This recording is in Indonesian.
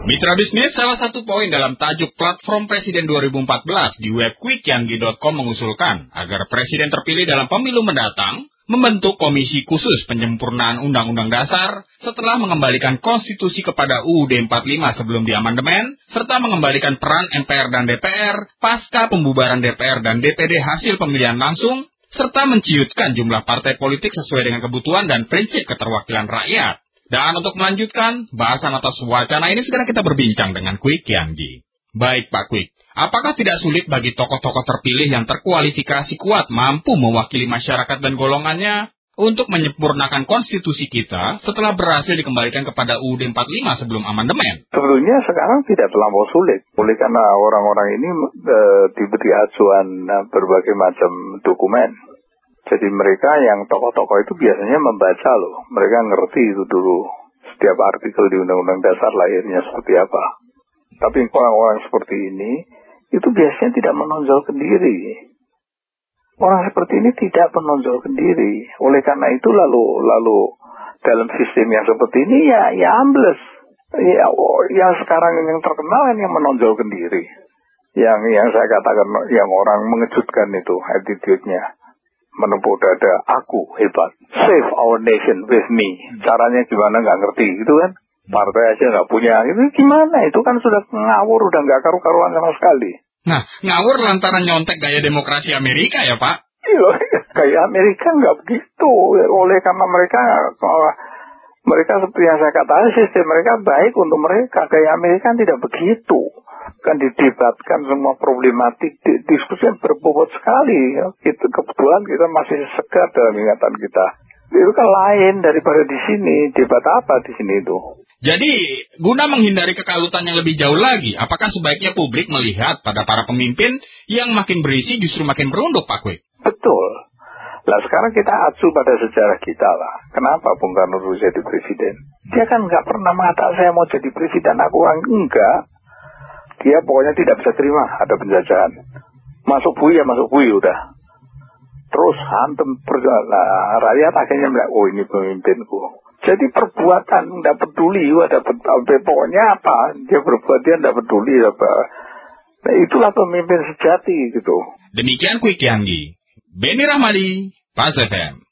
Mitra bisnis, salah satu poin dalam tajuk Platform Presiden 2014 di web quickyangi.com mengusulkan agar Presiden terpilih dalam pemilu mendatang membentuk komisi khusus penyempurnaan Undang-Undang Dasar setelah mengembalikan konstitusi kepada UUD 45 sebelum diamandemen, serta mengembalikan peran MPR dan DPR pasca pembubaran DPR dan DPD hasil pemilihan langsung, serta menciutkan jumlah partai politik sesuai dengan kebutuhan dan prinsip keterwakilan rakyat. Dan untuk melanjutkan bahasan atas wacana ini, segera kita berbincang dengan Quick Yanggi. Baik Pak Quick, apakah tidak sulit bagi tokoh-tokoh terpilih yang terkualifikasi kuat mampu mewakili masyarakat dan golongannya untuk menyempurnakan konstitusi kita setelah berhasil dikembalikan kepada UUD 45 sebelum amandemen? Sebetulnya sekarang tidak terlampau sulit, oleh karena orang-orang ini diberi acuan berbagai macam dokumen. Jadi mereka yang tokoh-tokoh itu biasanya membaca loh. Mereka ngerti itu dulu setiap artikel di Undang-Undang Dasar lahirnya seperti apa. Tapi orang-orang seperti ini itu biasanya tidak menonjolkan diri. Orang seperti ini tidak menonjolkan diri. Oleh karena itu lalu dalam sistem yang seperti ini ya ambles. Yang sekarang yang terkenal yang menonjolkan diri. Yang saya katakan yang orang mengejutkan itu attitude-nya. Menepuk dada, aku hebat, save our nation with me. Caranya gimana nggak ngerti gitu kan. Partai aja nggak punya, itu gimana? Itu kan sudah ngawur, udah nggak karu-karuan sama sekali. Nah, ngawur lantaran nyontek gaya demokrasi Amerika ya Pak? Iya, gaya Amerika nggak begitu. Oleh karena mereka seperti yang saya katakan, sistem mereka baik untuk mereka. Gaya Amerika tidak begitu. Kan didebatkan semua problematik, diskusi yang berbobot sekali. Kebetulan kita masih segar dalam ingatan kita. Itu kan lain daripada di sini. Debat apa di sini itu? Jadi, guna menghindari kekalutan yang lebih jauh lagi, apakah sebaiknya publik melihat pada para pemimpin yang makin berisi justru makin berunduk, Pak Quick? Betul. Lah sekarang kita acu pada sejarah kita lah. Kenapa Bung Karno dulu jadi presiden? Dia kan nggak pernah mengatakan saya mau jadi presiden, aku orang enggak. Dia pokoknya tidak bisa terima ada penjajahan. Masuk bui udah. Terus hantem perjalanan rakyat akhirnya bilang, oh ini pemimpinku. Jadi perbuatan tidak peduli, pokoknya apa dia berbuat dia tidak peduli apa. Nah, itulah pemimpin sejati gitu. Demikian Quick Yanggi, Beni Rahmadi, Pas FM.